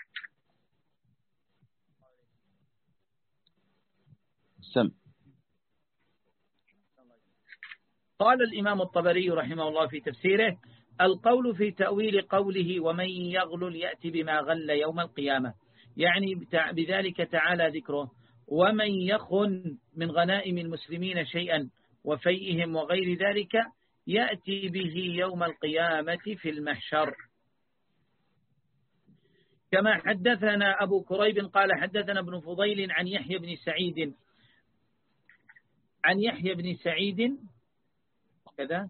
سم. قال الإمام الطبري رحمه الله في تفسيره القول في تأويل قوله ومن يغلل يأتي بما غل يوم القيامة، يعني بذلك تعالى ذكره ومن يخن من غنائم المسلمين شيئا وفيئهم وغير ذلك يأتي به يوم القيامة في المحشر. كما حدثنا أبو كريب قال حدثنا ابن فضيل عن يحيى بن سعيد عن يحيى بن سعيد كذا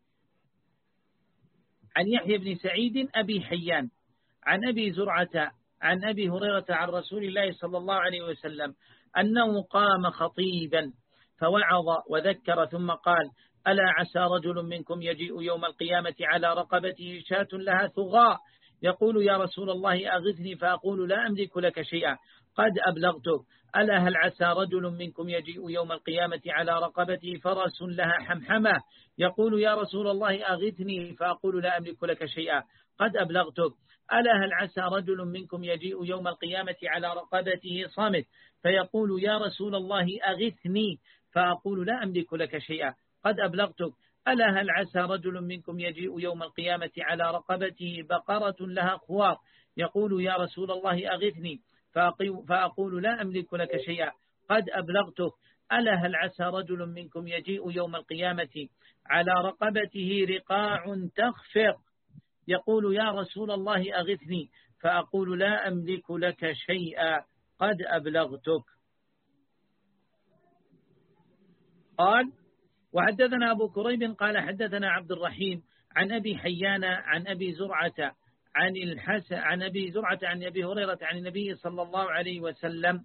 عن يحيى بن سعيد أبي حيان عن أبي زرعة عن أبي هريرة عن رسول الله صلى الله عليه وسلم أنه قام خطيبا فوعظ وذكر ثم قال: ألا عسى رجل منكم يجيء يوم القيامة على رقبته شاة لها ثغاء يقول: يا رسول الله أغثني، فأقول: لا أملك لك شيئا قد أبلغتك. ألا هل عسى رجل منكم يجيء يوم القيامة على رقبته فرس لها حمحمة يقول: يا رسول الله أغثني، فأقول: لا أملك لك شيئا قد أبلغتك. ألا هل عسى رجل منكم يجيء يوم القيامة على رقبته صامت فيقول: يا رسول الله أغثني، فأقول: لا أملك لك شيئا قد أبلغتك. ألا هل عسى رجل منكم يجيء يوم القيامة على رقبته بقرة لها خوار يقول: يا رسول الله أغثني، فأقول: لا أملك لك شيئا قد أبلغتك. ألا هل عسى رجل منكم يجيء يوم القيامة على رقبته رقاع تخفق يقول: يا رسول الله أغثني، فأقول: لا أملك لك شيئا قد أبلغتك. قال: وحدثنا أبو كريب قال حدثنا عبد الرحيم عن أبي حيان عن أبي زرعة عن الحسن عن أبي زرعة عن أبي هريرة عن النبي صلى الله عليه وسلم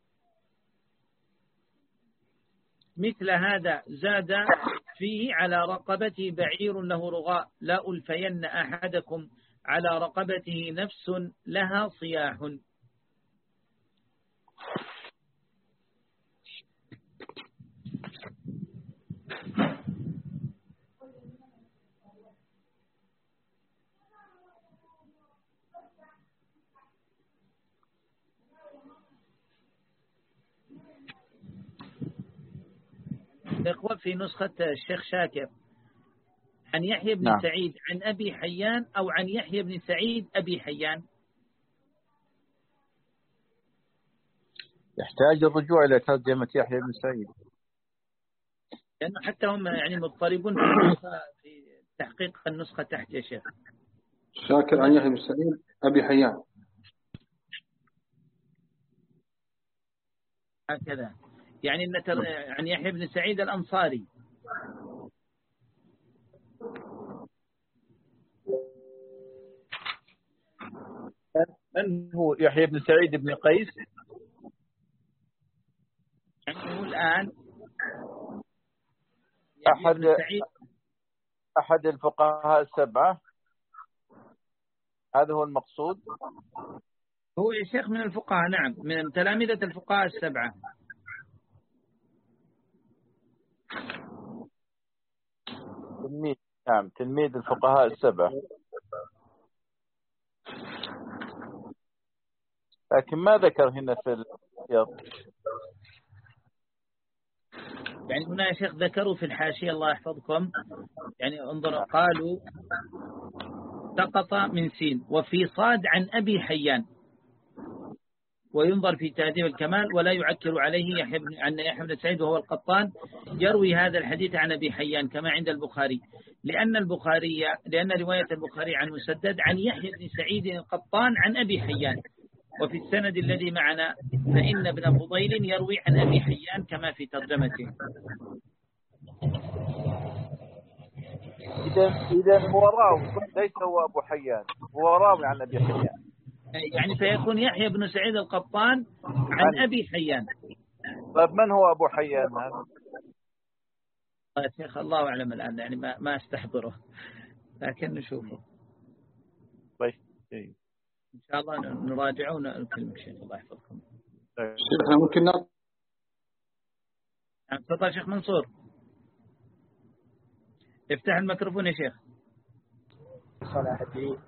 مثل هذا، زاد فيه: على رقبته بعير له رغاء لا ألفين أحدكم على رقبته نفس لها صياح. الإخوة في نسخة الشيخ شاكر عن يحيى بن نعم. سعيد عن أبي حيان أو عن يحيى بن سعيد أبي حيان؟ يحتاج الرجوع إلى ترجمة يحيى بن سعيد، لأنه حتى هم يعني مضطربون في تحقيق النسخة تحت يا شيخ. شاكر عن يحيى بن سعيد أبي حيان هكذا، يعني عن يحيى بن سعيد الأنصاري. من هو يحيى بن سعيد بن قيس؟ يعني الآن أحد أحد الفقهاء السبعة، هذا هو المقصود. هو يا شيخ من الفقهاء، نعم، من تلامذة الفقهاء السبعة. تلميذ، نعم، تلميذ الفقهاء السبعة، لكن ما ذكر هنا في السياق. يعني هنا يا شيخ ذكروا في الحاشية الله يحفظكم، يعني انظروا، قالوا سقط من سين وفي صاد عن أبي حيان، وينظر في تهذيب الكمال ولا يعكر عليه يحيى بن عن يحيى بن سعيد وهو القطان يروي هذا الحديث عن أبي حيان كما عند البخاري، لأن البخاري لأن رواية البخاري عن مسدد عن يحيى بن سعيد القطان عن أبي حيان، وفي السند الذي معنا فإن ابن فضيل يروي عن أبي حيان كما في ترجمته. إذا إذا هو راوي، ليس هو أبو حيان، هو راوي عن أبي حيان، يعني فيكون يحيى بن سعيد القطان عن أبي حيان. طيب من هو أبو حيان هذا؟ يا شيخ الله أعلم الآن، يعني ما ما استحضره، لكن نشوفه. طيب إن شاء الله نراجعه ونكلم شيخ الله يحفظكم. شيخنا ممكن نعم. تفضل شيخ منصور، افتح الميكروفون يا شيخ. صلاح الدين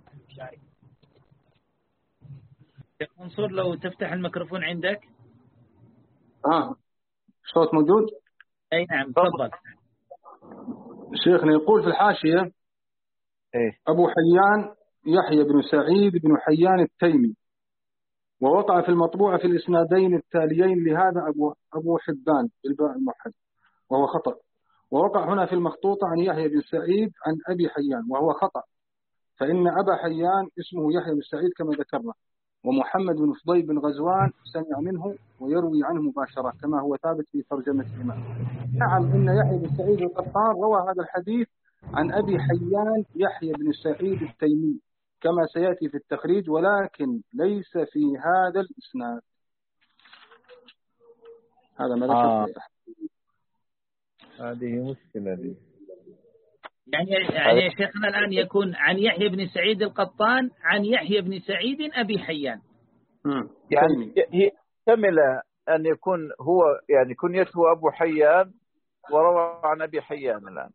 شيخ منصور لو تفتح الميكروفون عندك. اه صوت موجود؟ اي نعم تفضل. شيخنا يقول في الحاشية ايه أبو حيان يحيى بن سعيد بن حيان التيمي، ووقع في المطبوعة في الإسنادين التاليين لهذا أبو أبو حبان بالباء الموحد وهو خطأ، ووقع هنا في المخطوطة عن يحيى بن سعيد عن أبي حيان وهو خطأ، فإن أبا حيان اسمه يحيى بن سعيد كما ذكرنا، ومحمد بن فضيل بن غزوان سمع منه ويروي عنه مباشرة كما هو ثابت في ترجمة الإمام. نعم إن يحيى بن سعيد القطان روى هذا الحديث عن أبي حيان يحيى بن سعيد التيمي كما سيأتي في التخريج، ولكن ليس في هذا الإسناد. هذا ما ذكر. آه. هذه مشكلة دي. يعني يعني يا شيخنا الآن يكون عن يحيى بن سعيد القطان عن يحيى بن سعيد أبي حيان. يعني هي يحتمل أن يكون هو يعني كنيته أبو حيان وروى عن أبي حيان الآن.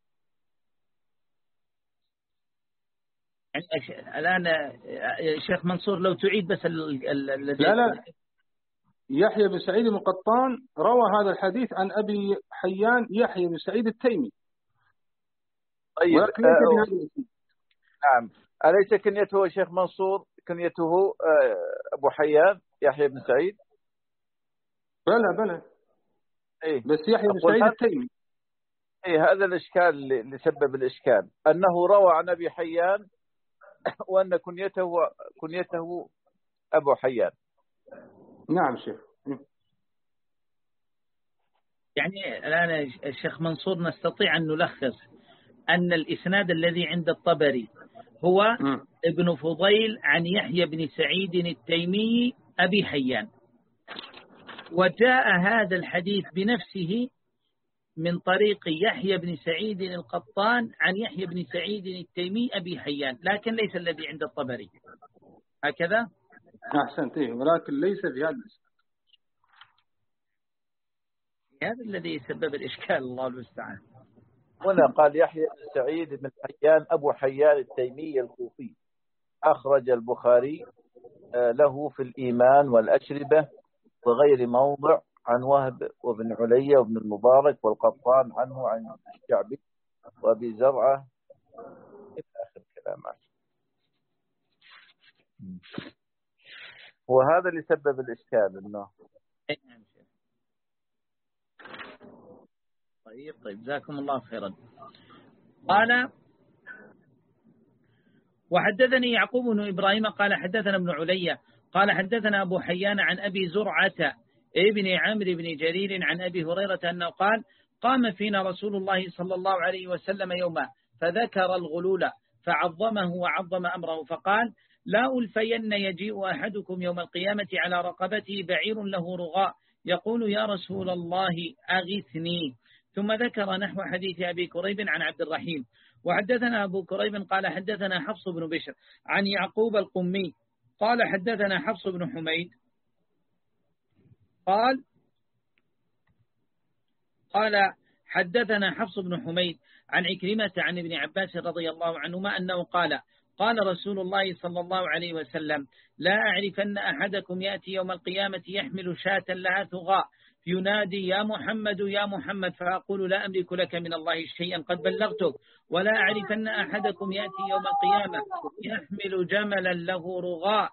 يعني الآن شيخ منصور لو تعيد بس الذي لا لا يحيى بن سعيد القطان روى هذا الحديث عن أبي حيان يحيى بن سعيد التيمي. طيب آه نعم، أليس كنيته شيخ منصور كنيته آه أبو حيان يحيى بن سعيد؟ بلى بلى إيه؟ بس يحيى بن سعيد التيمي. إيه هذا الإشكال اللي سبب الإشكال، أنه روى عن أبي حيان وأن كنيته كنيته أبو حيان. نعم شيخ. يعني الآن الشيخ منصور نستطيع أن نلخص أن الإسناد الذي عند الطبري هو م. ابن فضيل عن يحيى بن سعيد التيمي أبي حيان، وجاء هذا الحديث بنفسه من طريق يحيى بن سعيد القطان عن يحيى بن سعيد التيمي أبي حيان، لكن ليس الذي عند الطبري هكذا. أحسنت، ولكن ليس في هذا هذا الذي سبب الإشكال، الله المستعان. هنا قال يحيى بن سعيد بن حيان أبو حيان التيمي الكوفي، أخرج البخاري له في الإيمان والأشربة وغير موضع عن وهب وابن علي وابن المبارك والقطان عنه عن الشعبي وأبي زرعة إلى آخر كلامات. وهذا اللي سبب الإشكال إنه طيب طيب جزاكم الله خيرا. قال وحدثني يعقوب بن إبراهيم قال حدثنا ابن علي قال حدثنا أبو حيان عن أبي زرعة ابن عمرو بن جرير عن أبي هريرة أنه قال قام فينا رسول الله صلى الله عليه وسلم يوما فذكر الغلول فعظمه وعظم أمره فقال لا ألفين يجيء أحدكم يوم القيامة على رقبته بعير له رغاء يقول يا رسول الله أغثني، ثم ذكر نحو حديث أبي كريب عن عبد الرحيم. وحدثنا أبو كريب قال حدثنا حفص بن بشر عن يعقوب القمي قال حدثنا حفص بن حميد قال قال حدثنا حفص بن حميد عن عكرمة عن ابن عباس رضي الله عنهما أنه قال قال رسول الله صلى الله عليه وسلم لا أعرفن أحدكم يأتي يوم القيامة يحمل شاة لها ثغاء ينادي يا محمد يا محمد فأقول لا أملك لك من الله شيئا قد بلغتك، ولا أعرفن أحدكم يأتي يوم القيامة يحمل جملا له رغاء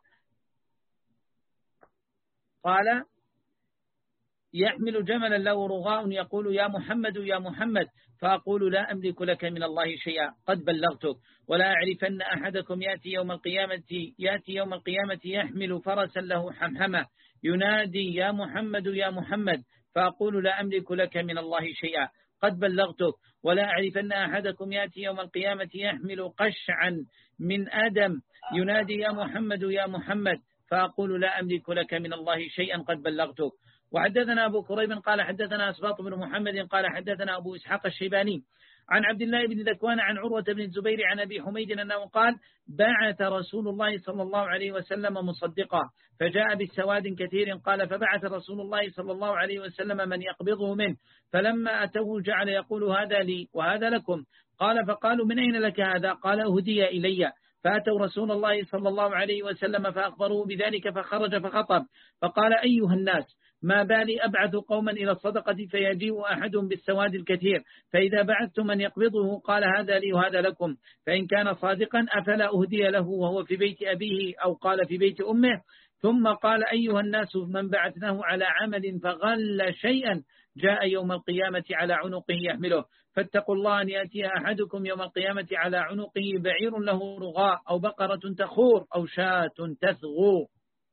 قال يحمل جملا له رغاء يقول يا محمد يا محمد فأقول لا أملك لك من الله شيئا قد بلغتك، ولا أعرفن أحدكم يأتي يوم القيامة يأتي يوم القيامة يحمل فرسا له حمحمة ينادي يا محمد يا محمد فأقول لا أملك لك من الله شيئا قد بلغتك، ولا أعرفن أحدكم يأتي يوم القيامة يحمل قشعا من آدم ينادي يا محمد يا محمد فأقول لا أملك لك من الله شيئا قد بلغتك. وحدثنا أبو كريب قال حدثنا أسباط بن محمد قال حدثنا أبو إسحاق الشيباني عن عبد الله بن ذكوان عن عروة بن الزبير عن أبي حميد أنه قال بعث رسول الله صلى الله عليه وسلم مصدقا فجاء بالسواد كثير قال فبعث رسول الله صلى الله عليه وسلم من يقبضه منه فلما أتوه جعل يقول هذا لي وهذا لكم، قال فقالوا من أين لك هذا؟ قال أهدي إلي، فأتوا رسول الله صلى الله عليه وسلم فأخبروه بذلك فخرج فخطب فقال أيها الناس ما بالي أبعث قوما إلى الصدقة فيجيء أحدهم بالسواد الكثير فإذا بعثت من يقبضه قال هذا لي وهذا لكم، فإن كان صادقا أفلا أهدي له وهو في بيت أبيه أو قال في بيت أمه. ثم قال أيها الناس من بعثناه على عمل فغل شيئا جاء يوم القيامة على عنقه يحمله، فاتقوا الله أن يأتي أحدكم يوم القيامة على عنقه بعير له رغاء أو بقرة تخور أو شاة تثغو.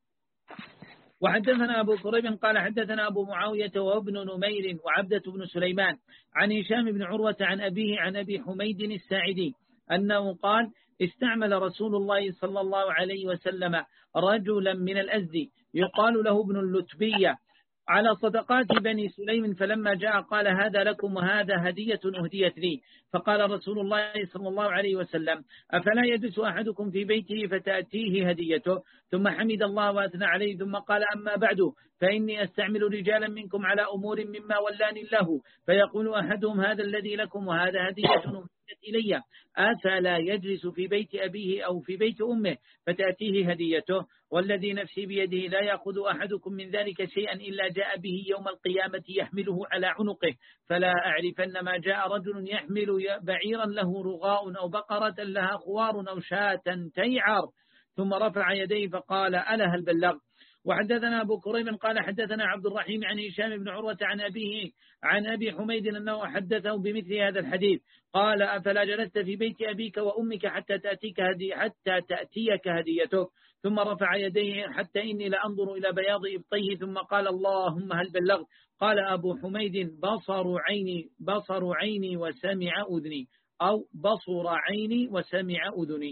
وحدثنا أبو كريب قال حدثنا أبو معاوية وابن نمير وعبدة بن سليمان عن هشام بن عروة عن أبيه عن أبي حميد الساعدي أنه قال استعمل رسول الله صلى الله عليه وسلم رجلا من الأزدي يقال له ابن اللتبية على صدقات بني سليم، فلما جاء قال هذا لكم وهذا هدية أهديت لي. فقال رسول الله صلى الله عليه وسلم أفلا يجلس أحدكم في بيته فتأتيه هديته؟ ثم حمد الله وأثنى عليه، ثم قال أما بعد فإني أستعمل رجالا منكم على أمور مما ولاني الله، فيقول أحدهم هذا الذي لكم وهذا هدية أهديت إلي، أفلا يجلس في بيت أبيه أو في بيت أمه فتأتيه هديته؟ والذي نفسي بيده لا يأخذ أحدكم من ذلك شيئا إلا جاء به يوم القيامة يحمله على عنقه، فلا أعرفن ما جاء رجل يحمل بعيرا له رغاء أو بقرة لها خوار أو شاة تيعر، ثم رفع يديه فقال ألا هل بلغ؟ وحدثنا أبو كريب قال حدثنا عبد الرحيم عن هشام بن عروة عن أبيه عن أبي حميد أنه حدثه بمثل هذا الحديث قال أفلا جلست في بيت أبيك وأمك حتى تأتيك هدي حتى تأتيك هديتك؟ ثم رفع يديه حتى إني لأنظر إلى بياض إبطيه، ثم قال اللهم هل بلغت؟ قال أبو حميد بصر عيني بصر عيني وسمع أذني، أو بصر عيني وسمع أذني،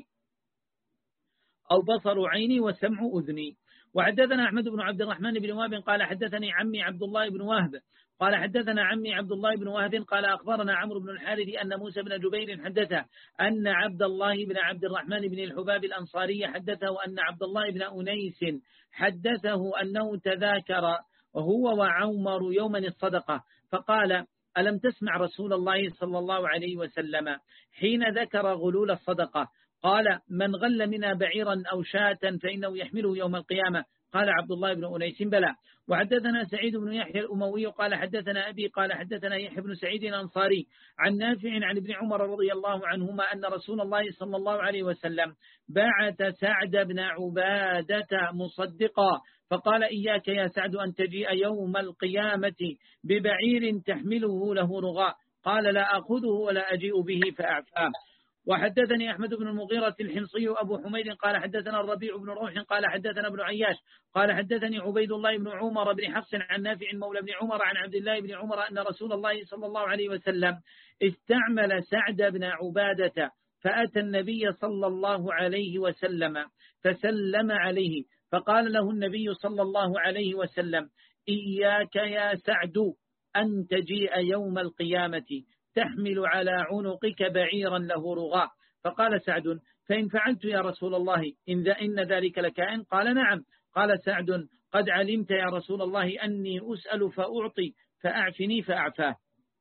أو بصر عيني وسمع أذني. وحدثنا أحمد بن عبد الرحمن بن وهب قال حدثني عمي عبد الله بن وهب قال حدثنا عمي عبد الله بن وهب قال أخبرنا عمرو بن الحارث أن موسى بن جبير حدثه أن عبد الله بن عبد الرحمن بن الحباب الأنصاري حدثه أن عبد الله بن أنيس حدثه أنه تذاكر هو وعمر يوما الصدقة، فقال ألم تسمع رسول الله صلى الله عليه وسلم حين ذكر غلول الصدقة قال من غل منا بعيرا أو شاة فإنه يحمله يوم القيامة؟ قال عبد الله بن أنيس بلى. وحدثنا سعيد بن يحيى الأموي قال حدثنا أبي قال حدثنا يحيى بن سعيد الأنصاري عن نافع عن ابن عمر رضي الله عنهما أن رسول الله صلى الله عليه وسلم بعث سعد بن عبادة مصدقا فقال إياك يا سعد أن تجيء يوم القيامة ببعير تحمله له رغاء، قال لا أخذه ولا أجيء به فأعفاه. وحدثني أحمد بن المغيرة الحمصي أبو حميد قال حدثنا الربيع بن روح قال حدثنا ابن عياش قال حدثني عبيد الله بن عمر بن حفص عن نافع مولى بن عمر عن عبد الله بن عمر أن رسول الله صلى الله عليه وسلم استعمل سعد بن عبادة فأتى النبي صلى الله عليه وسلم فسلم عليه، فقال له النبي صلى الله عليه وسلم إياك يا سعد أن تجيء يوم القيامة تحمل على عنقك بعيرا له رغاء، فقال سعد فإن فعلت يا رسول الله إن, إن ذلك لكائن؟ قال نعم. قال سعد قد علمت يا رسول الله أني أسأل فأعطي فأعفني فأعفاه.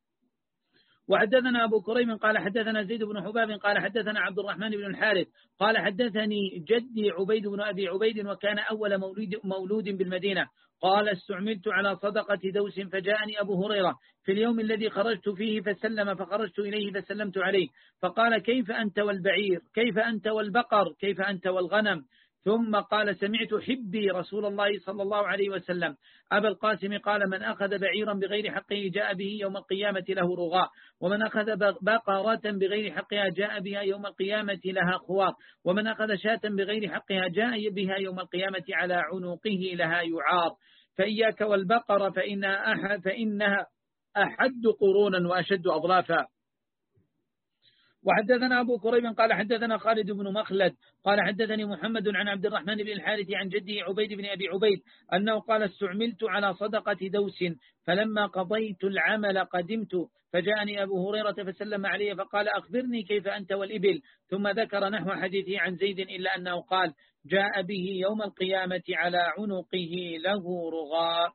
وحدثنا أبو كريم قال حدثنا زيد بن حباب قال حدثنا عبد الرحمن بن الحارث قال حدثني جدي عبيد بن أبي عبيد وكان أول مولود, مولود بالمدينة قال استعملت على صدقة دوس فجاءني أبو هريرة في اليوم الذي خرجت فيه فسلم فخرجت إليه فسلمت عليه فقال كيف أنت والبعير؟ كيف أنت والبقر؟ كيف أنت والغنم؟ ثم قال سمعت حبي رسول الله صلى الله عليه وسلم أبا القاسم قال من أخذ بعيرا بغير حقه جاء به يوم القيامة له رغاء، ومن أخذ بقرة بغير حقها جاء بها يوم القيامة لها خوار، ومن أخذ شاة بغير حقها جاء بها يوم القيامة على عنقه لها يعار، فإياك والبقرة فإنها أحد فإنها أحد قرونا وأشد أضلافا. وحدثنا أبو كريب قال حدثنا خالد بن مخلد قال حدثني محمد عن عبد الرحمن بن الحارث عن جده عبيد بن أبي عبيد أنه قال استعملت على صدقة دوس فلما قضيت العمل قدمت فجاءني أبو هريرة فسلم عليه فقال أخبرني كيف أنت والإبل، ثم ذكر نحو حديثه عن زيد إلا أنه قال جاء به يوم القيامة على عنقه له رغاء.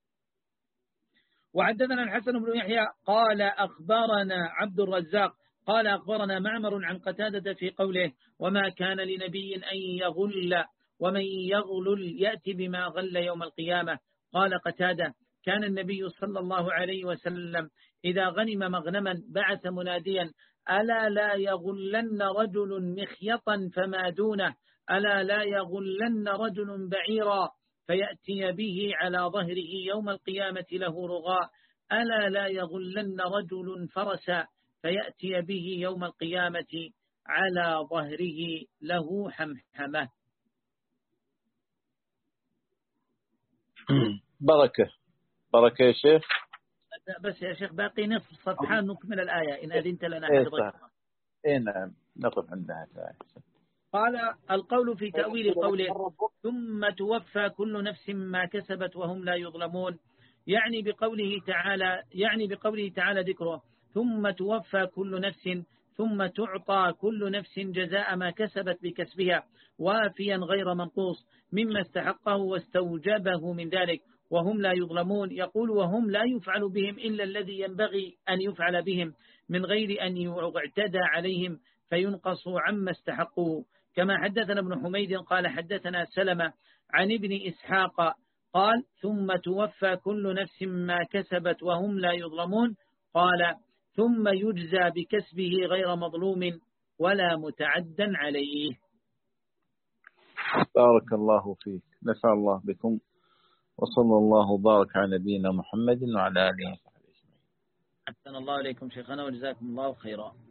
وحدثنا الحسن بن يحيى قال أخبرنا عبد الرزاق قال أخبرنا معمر عن قتادة في قوله وما كان لنبي أن يغل ومن يغلل يأتي بما غل يوم القيامة. قال قتادة كان النبي صلى الله عليه وسلم إذا غنم مغنما بعث مناديا ألا لا يغلن رجل مخيطا فما دونه، ألا لا يغلن رجل بعيرا فيأتي به على ظهره يوم القيامة له رغاء، ألا لا يغلن رجل فرسا فيأتي به يوم القيامة على ظهره له حمحمة. بركة بركة يا شيخ. بس يا شيخ باقي نصف صفحة نكمل الآية إن أذنت لنا. إيه نعم نقف عندها. قال القول في تأويل قوله ثم توفى كل نفس ما كسبت وهم لا يظلمون، يعني بقوله تعالى يعني بقوله تعالى ذكره ثم توفى كل نفس ثم تعطى كل نفس جزاء ما كسبت بكسبها وافيا غير منقوص مما استحقه واستوجبه من ذلك وهم لا يظلمون. يقول وهم لا يفعل بهم إلا الذي ينبغي أن يفعل بهم من غير أن يعتدى عليهم فينقصوا عما استحقوا. كما حدثنا ابن حميد قال حدثنا سلمة عن ابن إسحاق قال ثم توفى كل نفس ما كسبت وهم لا يظلمون قال ثم يجزى بكسبه غير مظلوم ولا متعدا عليه. بارك الله فيك، نفع الله بكم، وصلى الله وبارك على نبينا محمد وعلى آله وصحبه أجمعين. أحسن الله إليكم شيخنا وجزاكم الله خيرا.